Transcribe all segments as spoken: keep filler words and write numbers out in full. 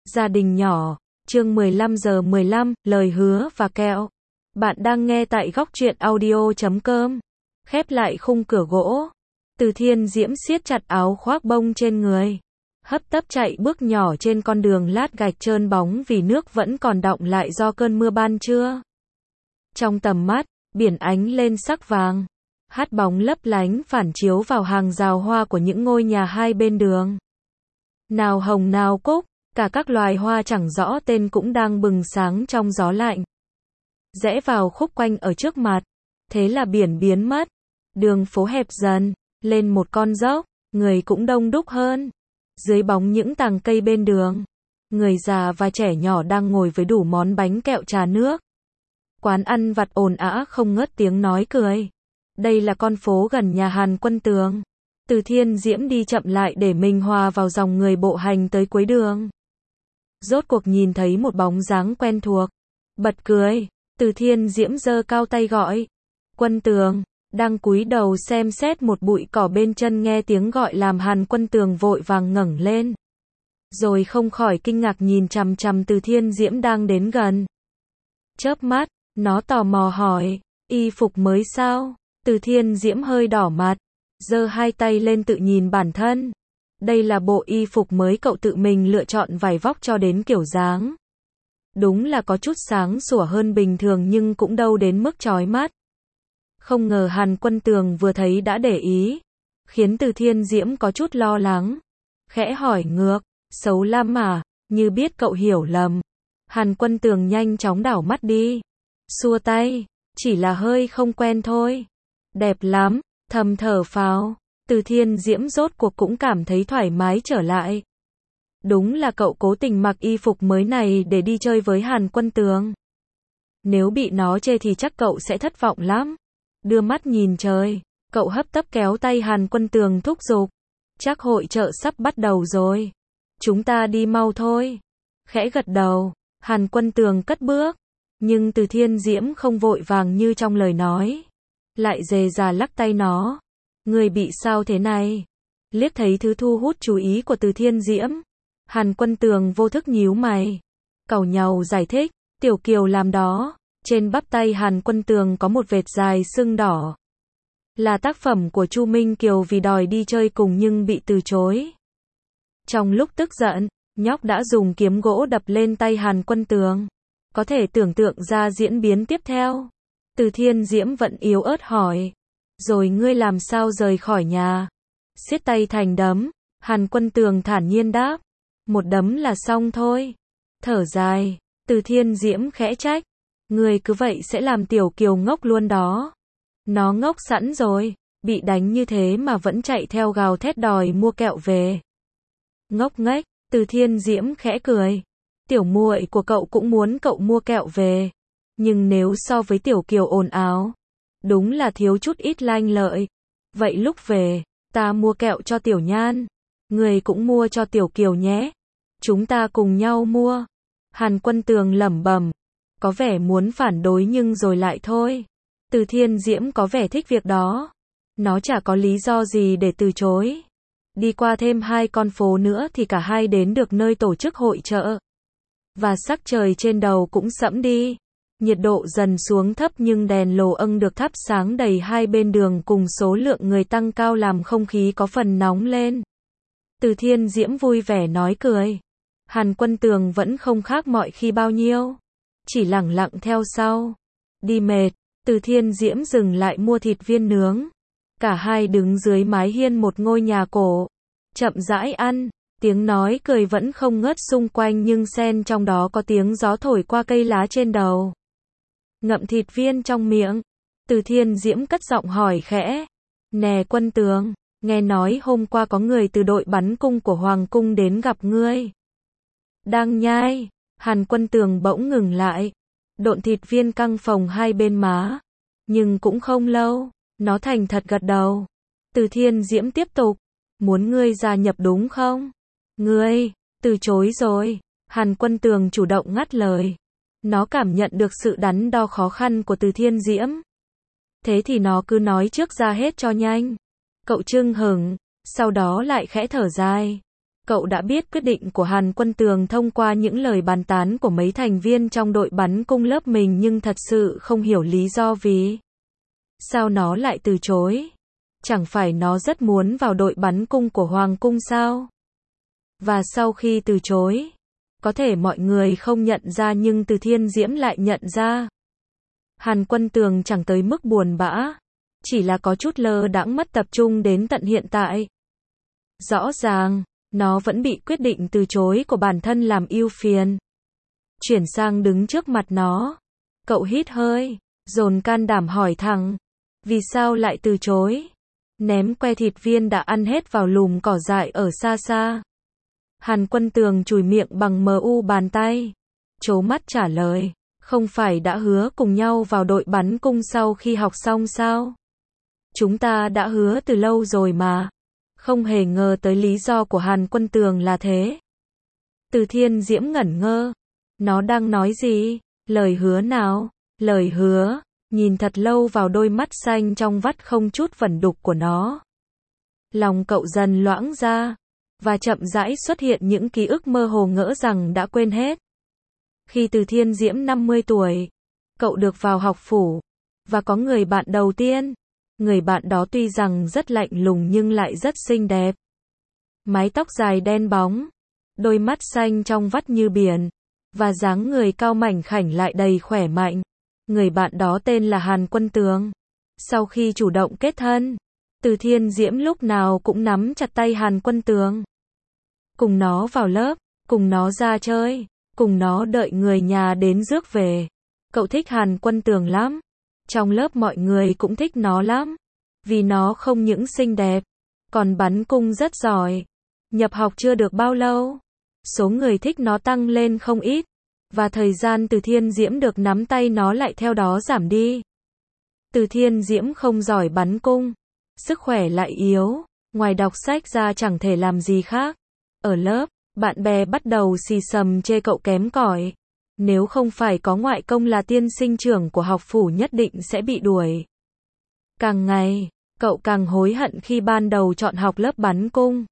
Gia đình nhỏ, chương mười lăm giờ mười lăm, lời hứa và kẹo. Bạn đang nghe tại góc truyện audio chấm com. Khép lại khung cửa gỗ. Từ Thiên Diễm siết chặt áo khoác bông trên người. Hấp tấp chạy bước nhỏ trên con đường lát gạch trơn bóng vì nước vẫn còn đọng lại do cơn mưa ban trưa. Trong tầm mắt, biển ánh lên sắc vàng. Hát bóng lấp lánh phản chiếu vào hàng rào hoa của những ngôi nhà hai bên đường. Nào hồng nào cúc, cả các loài hoa chẳng rõ tên cũng đang bừng sáng trong gió lạnh. Rẽ vào khúc quanh ở trước mặt, thế là biển biến mất. Đường phố hẹp dần, lên một con dốc, người cũng đông đúc hơn. Dưới bóng những tàng cây bên đường, người già và trẻ nhỏ đang ngồi với đủ món bánh kẹo trà nước. Quán ăn vặt ồn ào không ngớt tiếng nói cười. Đây là con phố gần nhà Hàn Quân Tường. Từ Thiên Diễm đi chậm lại để mình hòa vào dòng người bộ hành tới cuối đường. Rốt cuộc nhìn thấy một bóng dáng quen thuộc. Bật cười, Từ Thiên Diễm giơ cao tay gọi. Quân Tường, đang cúi đầu xem xét một bụi cỏ bên chân nghe tiếng gọi làm Hàn Quân Tường vội vàng ngẩng lên. Rồi không khỏi kinh ngạc nhìn chằm chằm Từ Thiên Diễm đang đến gần. Chớp mắt, nó tò mò hỏi, y phục mới sao? Từ Thiên Diễm hơi đỏ mặt, giơ hai tay lên tự nhìn bản thân. Đây là bộ y phục mới cậu tự mình lựa chọn vải vóc cho đến kiểu dáng. Đúng là có chút sáng sủa hơn bình thường nhưng cũng đâu đến mức chói mắt. Không ngờ Hàn Quân Tường vừa thấy đã để ý, khiến Từ Thiên Diễm có chút lo lắng. Khẽ hỏi ngược, xấu lắm à, như biết cậu hiểu lầm. Hàn Quân Tường nhanh chóng đảo mắt đi, xua tay, chỉ là hơi không quen thôi. Đẹp lắm, thầm thở phào. Từ Thiên Diễm rốt cuộc cũng cảm thấy thoải mái trở lại. Đúng là cậu cố tình mặc y phục mới này để đi chơi với Hàn Quân Tường. Nếu bị nó chê thì chắc cậu sẽ thất vọng lắm. Đưa mắt nhìn trời, cậu hấp tấp kéo tay Hàn Quân Tường thúc giục. Chắc hội chợ sắp bắt đầu rồi. Chúng ta đi mau thôi. Khẽ gật đầu, Hàn Quân Tường cất bước. Nhưng Từ Thiên Diễm không vội vàng như trong lời nói. Lại dề dà lắc tay nó. Người bị sao thế này? Liếc thấy thứ thu hút chú ý của Từ Thiên Diễm. Hàn Quân Tường vô thức nhíu mày. Càu nhàu giải thích, Tiểu Kiều làm đó. Trên bắp tay Hàn Quân Tường có một vệt dài sưng đỏ. Là tác phẩm của Chu Minh Kiều vì đòi đi chơi cùng nhưng bị từ chối. Trong lúc tức giận, nhóc đã dùng kiếm gỗ đập lên tay Hàn Quân Tường. Có thể tưởng tượng ra diễn biến tiếp theo. Từ Thiên Diễm vẫn yếu ớt hỏi. Rồi ngươi làm sao rời khỏi nhà? Siết tay thành đấm, Hàn Quân Tường thản nhiên đáp. Một đấm là xong thôi. Thở dài, Từ Thiên Diễm khẽ trách. Ngươi cứ vậy sẽ làm Tiểu Kiều ngốc luôn đó. Nó ngốc sẵn rồi, bị đánh như thế mà vẫn chạy theo gào thét đòi mua kẹo về. Ngốc nghếch, Từ Thiên Diễm khẽ cười. Tiểu muội của cậu cũng muốn cậu mua kẹo về. Nhưng nếu so với Tiểu Kiều ồn ào, đúng là thiếu chút ít lanh lợi. Vậy lúc về, ta mua kẹo cho Tiểu Nhan. Người cũng mua cho Tiểu Kiều nhé. Chúng ta cùng nhau mua. Hàn Quân Tường lẩm bẩm. Có vẻ muốn phản đối nhưng rồi lại thôi. Từ Thiên Diễm có vẻ thích việc đó. Nó chả có lý do gì để từ chối. Đi qua thêm hai con phố nữa thì cả hai đến được nơi tổ chức hội chợ. Và sắc trời trên đầu cũng sẫm đi. Nhiệt độ dần xuống thấp nhưng đèn lồ âng được thắp sáng đầy hai bên đường cùng số lượng người tăng cao làm không khí có phần nóng lên. Từ Thiên Diễm vui vẻ nói cười. Hàn Quân Tường vẫn không khác mọi khi bao nhiêu. Chỉ lẳng lặng theo sau. Đi mệt, Từ Thiên Diễm dừng lại mua thịt viên nướng. Cả hai đứng dưới mái hiên một ngôi nhà cổ. Chậm rãi ăn, tiếng nói cười vẫn không ngớt xung quanh nhưng xen trong đó có tiếng gió thổi qua cây lá trên đầu. Ngậm thịt viên trong miệng, Từ Thiên Diễm cất giọng hỏi khẽ. Nè Quân Tường, nghe nói hôm qua có người từ đội bắn cung của Hoàng cung đến gặp ngươi. Đang nhai, Hàn Quân Tường bỗng ngừng lại. Độn thịt viên căng phồng hai bên má. Nhưng cũng không lâu, nó thành thật gật đầu. Từ Thiên Diễm tiếp tục. Muốn ngươi gia nhập đúng không? Ngươi, từ chối rồi. Hàn Quân Tường chủ động ngắt lời. Nó cảm nhận được sự đắn đo khó khăn của Từ Thiên Diễm. Thế thì nó cứ nói trước ra hết cho nhanh. Cậu chưng hửng, sau đó lại khẽ thở dài. Cậu đã biết quyết định của Hàn Quân Tường thông qua những lời bàn tán của mấy thành viên trong đội bắn cung lớp mình nhưng thật sự không hiểu lý do vì sao nó lại từ chối. Chẳng phải nó rất muốn vào đội bắn cung của Hoàng cung sao? Và sau khi từ chối, có thể mọi người không nhận ra nhưng Từ Thiên Diễm lại nhận ra. Hàn Quân Tường chẳng tới mức buồn bã, chỉ là có chút lơ đãng mất tập trung đến tận hiện tại. Rõ ràng, nó vẫn bị quyết định từ chối của bản thân làm ưu phiền. Chuyển sang đứng trước mặt nó, cậu hít hơi, dồn can đảm hỏi thẳng, vì sao lại từ chối? Ném que thịt viên đã ăn hết vào lùm cỏ dại ở xa xa. Hàn Quân Tường chùi miệng bằng mờ u bàn tay, trố mắt trả lời, không phải đã hứa cùng nhau vào đội bắn cung sau khi học xong sao? Chúng ta đã hứa từ lâu rồi mà. Không hề ngờ tới lý do của Hàn Quân Tường là thế. Từ Thiên Diễm ngẩn ngơ. Nó đang nói gì? Lời hứa nào? Lời hứa. Nhìn thật lâu vào đôi mắt xanh trong vắt không chút vẩn đục của nó. Lòng cậu dần loãng ra. Và chậm rãi xuất hiện những ký ức mơ hồ ngỡ rằng đã quên hết. Khi Từ Thiên Diễm năm mươi tuổi, cậu được vào học phủ. Và có người bạn đầu tiên. Người bạn đó tuy rằng rất lạnh lùng nhưng lại rất xinh đẹp. Mái tóc dài đen bóng, đôi mắt xanh trong vắt như biển, và dáng người cao mảnh khảnh lại đầy khỏe mạnh. Người bạn đó tên là Hàn Quân Tường. Sau khi chủ động kết thân, Từ Thiên Diễm lúc nào cũng nắm chặt tay Hàn Quân Tường. Cùng nó vào lớp, cùng nó ra chơi, cùng nó đợi người nhà đến rước về. Cậu thích Hàn Quân Tường lắm. Trong lớp mọi người cũng thích nó lắm. Vì nó không những xinh đẹp, còn bắn cung rất giỏi. Nhập học chưa được bao lâu, số người thích nó tăng lên không ít. Và thời gian Từ Thiên Diễm được nắm tay nó lại theo đó giảm đi. Từ Thiên Diễm không giỏi bắn cung, sức khỏe lại yếu, ngoài đọc sách ra chẳng thể làm gì khác. Ở lớp, bạn bè bắt đầu xì xầm chê cậu kém cỏi. Nếu không phải có ngoại công là tiên sinh trưởng của học phủ nhất định sẽ bị đuổi. Càng ngày, cậu càng hối hận khi ban đầu chọn học lớp bắn cung.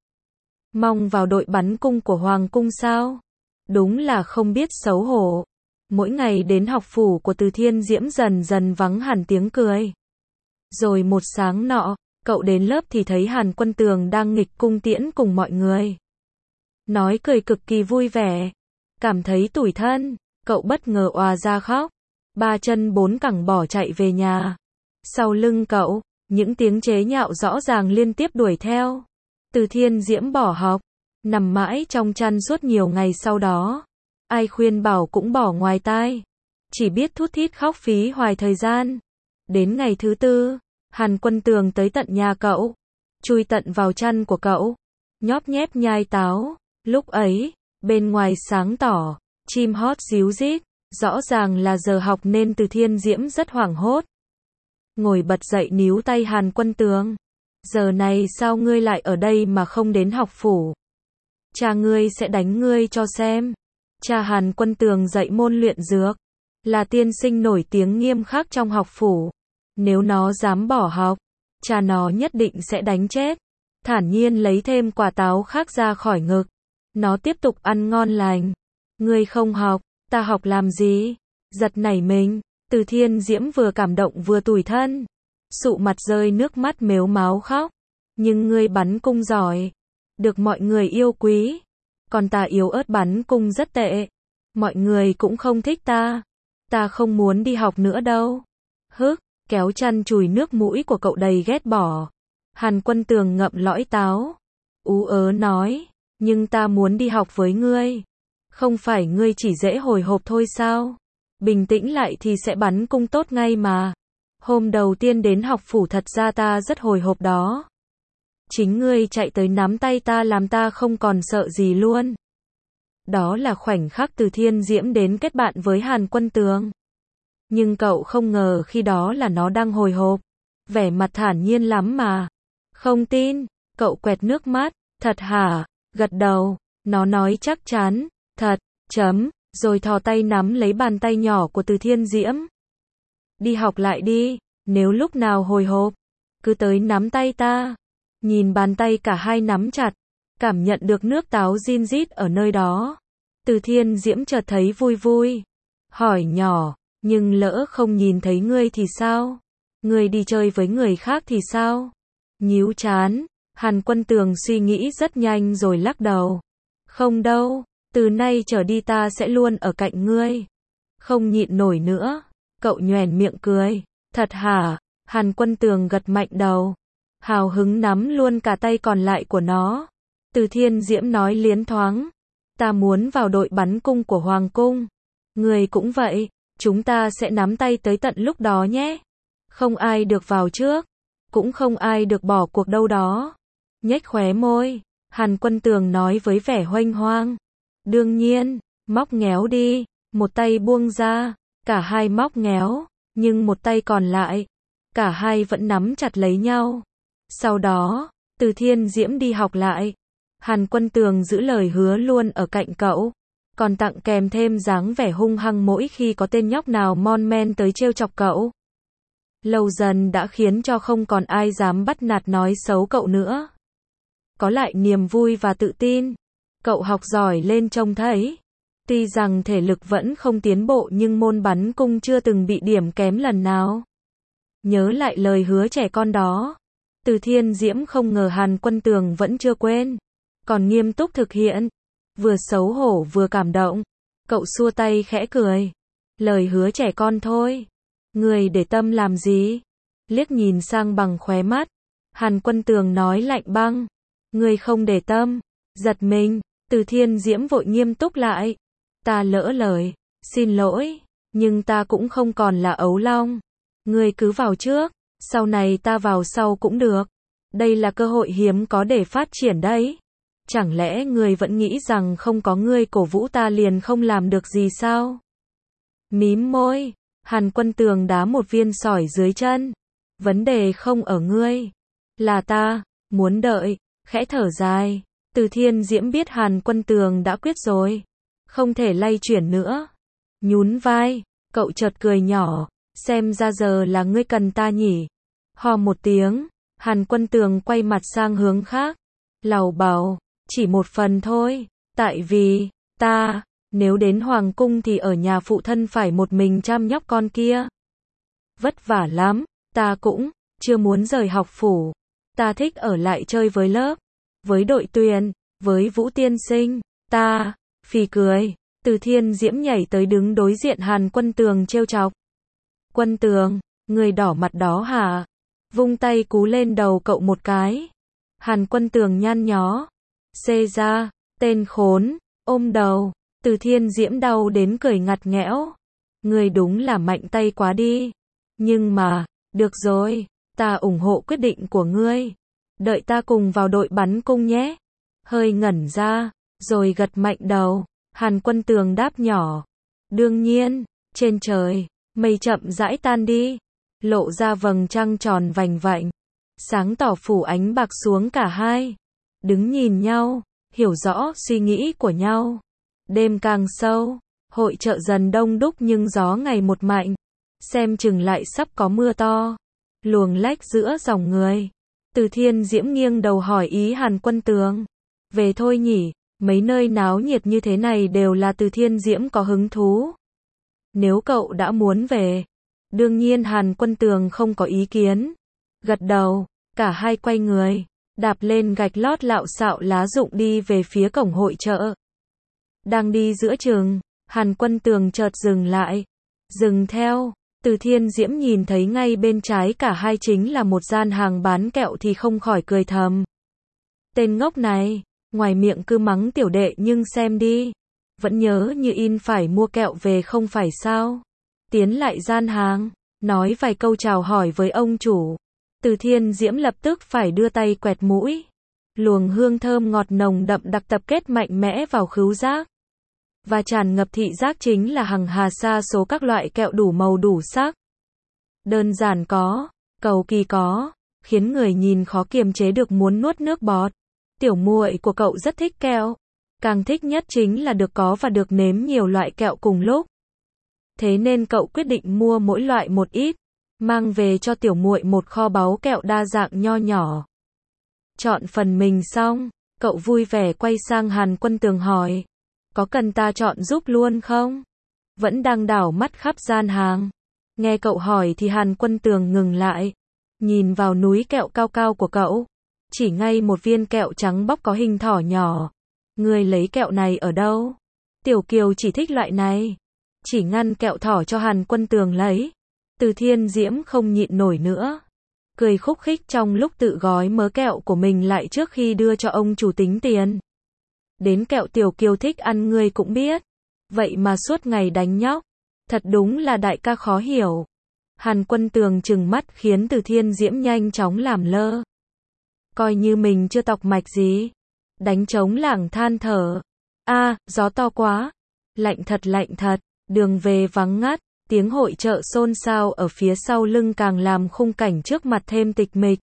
Mong vào đội bắn cung của Hoàng cung sao? Đúng là không biết xấu hổ. Mỗi ngày đến học phủ của Từ Thiên Diễm dần dần vắng hẳn tiếng cười. Rồi một sáng nọ, cậu đến lớp thì thấy Hàn Quân Tường đang nghịch cung tiễn cùng mọi người. Nói cười cực kỳ vui vẻ. Cảm thấy tủi thân, cậu bất ngờ òa ra khóc. Ba chân bốn cẳng bỏ chạy về nhà. Sau lưng cậu, những tiếng chế nhạo rõ ràng liên tiếp đuổi theo. Từ Thiên Diễm bỏ học, nằm mãi trong chăn suốt nhiều ngày sau đó. Ai khuyên bảo cũng bỏ ngoài tai. Chỉ biết thút thít khóc phí hoài thời gian. Đến ngày thứ tư, Hàn Quân Tường tới tận nhà cậu. Chui tận vào chăn của cậu. Nhóp nhép nhai táo. Lúc ấy, bên ngoài sáng tỏ, chim hót ríu rít. Rõ ràng là giờ học nên Từ Thiên Diễm rất hoảng hốt. Ngồi bật dậy níu tay Hàn Quân Tường. Giờ này sao ngươi lại ở đây mà không đến học phủ? Cha ngươi sẽ đánh ngươi cho xem. Cha Hàn Quân Tường dạy môn luyện dược, là tiên sinh nổi tiếng nghiêm khắc trong học phủ. Nếu nó dám bỏ học, cha nó nhất định sẽ đánh chết. Thản nhiên lấy thêm quả táo khác ra khỏi ngực. Nó tiếp tục ăn ngon lành. Ngươi không học, ta học làm gì? Giật nảy mình, Từ Thiên Diễm vừa cảm động vừa tủi thân. Sụ mặt rơi nước mắt mếu máo khóc. Nhưng ngươi bắn cung giỏi, được mọi người yêu quý. Còn ta yếu ớt bắn cung rất tệ. Mọi người cũng không thích ta. Ta không muốn đi học nữa đâu. Hức, kéo chăn chùi nước mũi của cậu đầy ghét bỏ. Hàn Quân Tường ngậm lõi táo. Ú ớ nói, nhưng ta muốn đi học với ngươi. Không phải ngươi chỉ dễ hồi hộp thôi sao? Bình tĩnh lại thì sẽ bắn cung tốt ngay mà. Hôm đầu tiên đến học phủ thật ra ta rất hồi hộp đó. Chính ngươi chạy tới nắm tay ta làm ta không còn sợ gì luôn. Đó là khoảnh khắc Từ Thiên Diễm đến kết bạn với Hàn Quân Tường. Nhưng cậu không ngờ khi đó là nó đang hồi hộp. Vẻ mặt thản nhiên lắm mà. Không tin, cậu quẹt nước mắt. Thật hả? Gật đầu. Nó nói chắc chắn. Thật, chấm. Rồi thò tay nắm lấy bàn tay nhỏ của Từ Thiên Diễm. Đi học lại đi. Nếu lúc nào hồi hộp, cứ tới nắm tay ta. Nhìn bàn tay cả hai nắm chặt. Cảm nhận được nước táo rin rít ở nơi đó. Từ Thiên Diễm chợt thấy vui vui. Hỏi nhỏ, nhưng lỡ không nhìn thấy ngươi thì sao? Ngươi đi chơi với người khác thì sao? Nhíu trán, Hàn Quân Tường suy nghĩ rất nhanh rồi lắc đầu. Không đâu, từ nay trở đi ta sẽ luôn ở cạnh ngươi. Không nhịn nổi nữa, cậu nhoẻn miệng cười. Thật hả? Hàn Quân Tường gật mạnh đầu. Hào hứng nắm luôn cả tay còn lại của nó. Từ Thiên Diễm nói liến thoáng. Ta muốn vào đội bắn cung của Hoàng cung. Ngươi cũng vậy, chúng ta sẽ nắm tay tới tận lúc đó nhé. Không ai được vào trước, cũng không ai được bỏ cuộc đâu đó. Nhếch khóe môi, Hàn Quân Tường nói với vẻ huênh hoang. Đương nhiên, móc ngéo đi, một tay buông ra, cả hai móc ngéo, nhưng một tay còn lại, cả hai vẫn nắm chặt lấy nhau. Sau đó, Từ Thiên Diễm đi học lại. Hàn Quân Tường giữ lời hứa luôn ở cạnh cậu, còn tặng kèm thêm dáng vẻ hung hăng mỗi khi có tên nhóc nào mon men tới trêu chọc cậu. Lâu dần đã khiến cho không còn ai dám bắt nạt nói xấu cậu nữa. Có lại niềm vui và tự tin. Cậu học giỏi lên trông thấy. Tuy rằng thể lực vẫn không tiến bộ nhưng môn bắn cung chưa từng bị điểm kém lần nào. Nhớ lại lời hứa trẻ con đó. Từ Thiên Diễm không ngờ Hàn Quân Tường vẫn chưa quên. Còn nghiêm túc thực hiện. Vừa xấu hổ vừa cảm động. Cậu xua tay khẽ cười. Lời hứa trẻ con thôi. Người để tâm làm gì? Liếc nhìn sang bằng khóe mắt. Hàn Quân Tường nói lạnh băng. Người không để tâm. Giật mình. Từ Thiên Diễm vội nghiêm túc lại. Ta lỡ lời. Xin lỗi. Nhưng ta cũng không còn là ấu long. Người cứ vào trước. Sau này ta vào sau cũng được. Đây là cơ hội hiếm có để phát triển đấy. Chẳng lẽ người vẫn nghĩ rằng không có ngươi cổ vũ ta liền không làm được gì sao? Mím môi, Hàn Quân Tường đá một viên sỏi dưới chân. Vấn đề không ở ngươi, là ta, muốn đợi, khẽ thở dài. Từ Thiên Diễm biết Hàn Quân Tường đã quyết rồi, không thể lay chuyển nữa. Nhún vai, cậu chợt cười nhỏ, xem ra giờ là ngươi cần ta nhỉ. Hò một tiếng, Hàn Quân Tường quay mặt sang hướng khác, lầu bầu. Chỉ một phần thôi, tại vì, ta, nếu đến Hoàng cung thì ở nhà phụ thân phải một mình chăm nhóc con kia. Vất vả lắm, ta cũng, chưa muốn rời học phủ. Ta thích ở lại chơi với lớp, với đội tuyển, với Vũ tiên sinh, ta, phì cười. Từ Thiên Diễm nhảy tới đứng đối diện Hàn Quân Tường trêu chọc. Quân Tường, người đỏ mặt đó hả? Vung tay cú lên đầu cậu một cái. Hàn Quân Tường nhăn nhó. Xê ra, tên khốn, ôm đầu. Từ Thiên Diễm đau đến cười ngặt nghẽo. Người đúng là mạnh tay quá đi. Nhưng mà, được rồi, ta ủng hộ quyết định của ngươi. Đợi ta cùng vào đội bắn cung nhé. Hơi ngẩn ra, rồi gật mạnh đầu. Hàn Quân Tường đáp nhỏ. Đương nhiên, trên trời, mây chậm rãi tan đi. Lộ ra vầng trăng tròn vành vạnh. Sáng tỏ phủ ánh bạc xuống cả hai. Đứng nhìn nhau, hiểu rõ suy nghĩ của nhau. Đêm càng sâu, hội chợ dần đông đúc nhưng gió ngày một mạnh. Xem chừng lại sắp có mưa to. Luồng lách giữa dòng người. Từ Thiên Diễm nghiêng đầu hỏi ý Hàn Quân Tường. Về thôi nhỉ, mấy nơi náo nhiệt như thế này đều là Từ Thiên Diễm có hứng thú. Nếu cậu đã muốn về. Đương nhiên Hàn Quân Tường không có ý kiến. Gật đầu, cả hai quay người. Đạp lên gạch lót lạo xạo lá rụng đi về phía cổng hội chợ. Đang đi giữa chừng, Hàn Quân Tường chợt dừng lại. Dừng theo, Từ Thiên Diễm nhìn thấy ngay bên trái cả hai chính là một gian hàng bán kẹo thì không khỏi cười thầm. Tên ngốc này, ngoài miệng cứ mắng tiểu đệ nhưng xem đi. Vẫn nhớ như in phải mua kẹo về không phải sao. Tiến lại gian hàng, nói vài câu chào hỏi với ông chủ. Từ Thiên Diễm lập tức phải đưa tay quẹt mũi. Luồng hương thơm ngọt nồng đậm đặc tập kết mạnh mẽ vào khứu giác. Và tràn ngập thị giác chính là hằng hà sa số các loại kẹo đủ màu đủ sắc. Đơn giản có, cầu kỳ có, khiến người nhìn khó kiềm chế được muốn nuốt nước bọt. Tiểu muội của cậu rất thích kẹo. Càng thích nhất chính là được có và được nếm nhiều loại kẹo cùng lúc. Thế nên cậu quyết định mua mỗi loại một ít. Mang về cho tiểu muội một kho báu kẹo đa dạng nho nhỏ. Chọn phần mình xong, Cậu vui vẻ quay sang Hàn Quân Tường hỏi. Có cần ta chọn giúp luôn không? Vẫn đang đảo mắt khắp gian hàng. Nghe cậu hỏi thì Hàn Quân Tường ngừng lại. Nhìn vào núi kẹo cao cao của cậu. Chỉ ngay một viên kẹo trắng bóc có hình thỏ nhỏ. Ngươi lấy kẹo này ở đâu? Tiểu Kiều chỉ thích loại này. Chỉ ngăn kẹo thỏ cho Hàn Quân Tường lấy. Từ Thiên Diễm không nhịn nổi nữa. Cười khúc khích trong lúc tự gói mớ kẹo của mình lại trước khi đưa cho ông chủ tính tiền. Đến kẹo Tiểu Kiều thích ăn ngươi cũng biết. Vậy mà suốt ngày đánh nhóc. Thật đúng là đại ca khó hiểu. Hàn Quân Tường trừng mắt khiến Từ Thiên Diễm nhanh chóng làm lơ. Coi như mình chưa tọc mạch gì. Đánh trống lảng than thở. A, à, gió to quá. Lạnh thật lạnh thật. Đường về vắng ngắt. Tiếng hội chợ xôn xao ở phía sau lưng càng làm khung cảnh trước mặt thêm tịch mịch.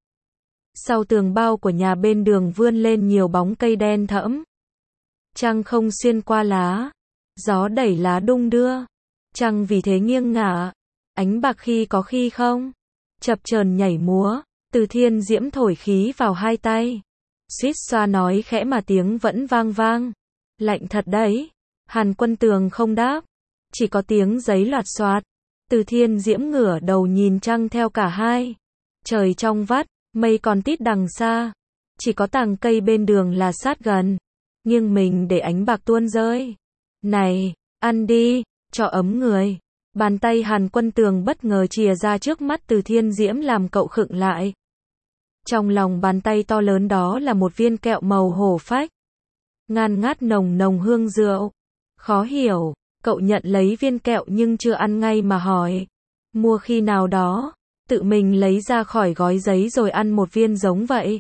Sau tường bao của nhà bên đường vươn lên nhiều bóng cây đen thẫm. Trăng không xuyên qua lá. Gió đẩy lá đung đưa. Trăng vì thế nghiêng ngả. Ánh bạc khi có khi không. Chập chờn nhảy múa. Từ Thiên Diễm thổi khí vào hai tay. Suýt xoa nói khẽ mà tiếng vẫn vang vang. Lạnh thật đấy. Hàn Quân Tường không đáp. Chỉ có tiếng giấy loạt xoạt. Từ Thiên Diễm ngửa đầu nhìn trăng theo cả hai. Trời trong vắt, mây còn tít đằng xa. Chỉ có tàng cây bên đường là sát gần. Nghiêng mình để ánh bạc tuôn rơi. Này, ăn đi, cho ấm người. Bàn tay Hàn Quân Tường bất ngờ chìa ra trước mắt Từ Thiên Diễm làm cậu khựng lại. Trong lòng bàn tay to lớn đó là một viên kẹo màu hổ phách. Ngàn ngát nồng nồng hương rượu. Khó hiểu, cậu nhận lấy viên kẹo nhưng chưa ăn ngay mà hỏi. Mua khi nào đó, tự mình lấy ra khỏi gói giấy rồi ăn một viên giống vậy.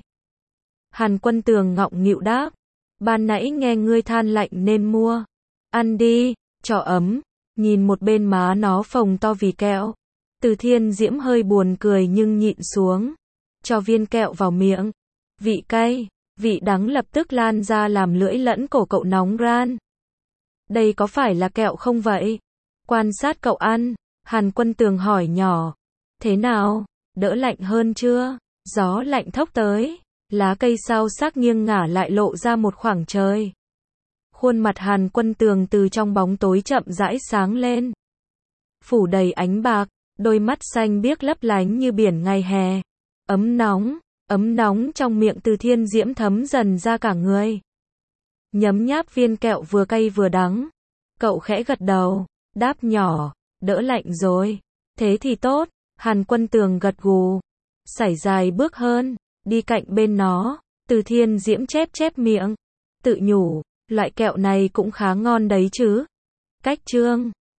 Hàn Quân Tường ngọng nghịu đáp. Ban nãy nghe ngươi than lạnh nên mua. Ăn đi, cho ấm. Nhìn một bên má nó phồng to vì kẹo. Từ Thiên Diễm hơi buồn cười nhưng nhịn xuống. Cho viên kẹo vào miệng. Vị cay, vị đắng lập tức lan ra làm lưỡi lẫn cổ cậu nóng ran. Đây có phải là kẹo không vậy? Quan sát cậu ăn, Hàn Quân Tường hỏi nhỏ. Thế nào, đỡ lạnh hơn chưa? Gió lạnh thốc tới, lá cây sao xác nghiêng ngả lại lộ ra một khoảng trời. Khuôn mặt Hàn Quân Tường từ trong bóng tối chậm rãi sáng lên. Phủ đầy ánh bạc, đôi mắt xanh biếc lấp lánh như biển ngày hè. Ấm nóng, ấm nóng trong miệng Từ Thiên Diễm thấm dần ra cả người. Nhấm nháp viên kẹo vừa cay vừa đắng. Cậu khẽ gật đầu, đáp nhỏ, đỡ lạnh rồi. Thế thì tốt, Hàn Quân Tường gật gù. Sải dài bước hơn, đi cạnh bên nó. Từ Thiên Diễm chép chép miệng. Tự nhủ, loại kẹo này cũng khá ngon đấy chứ. Cách chương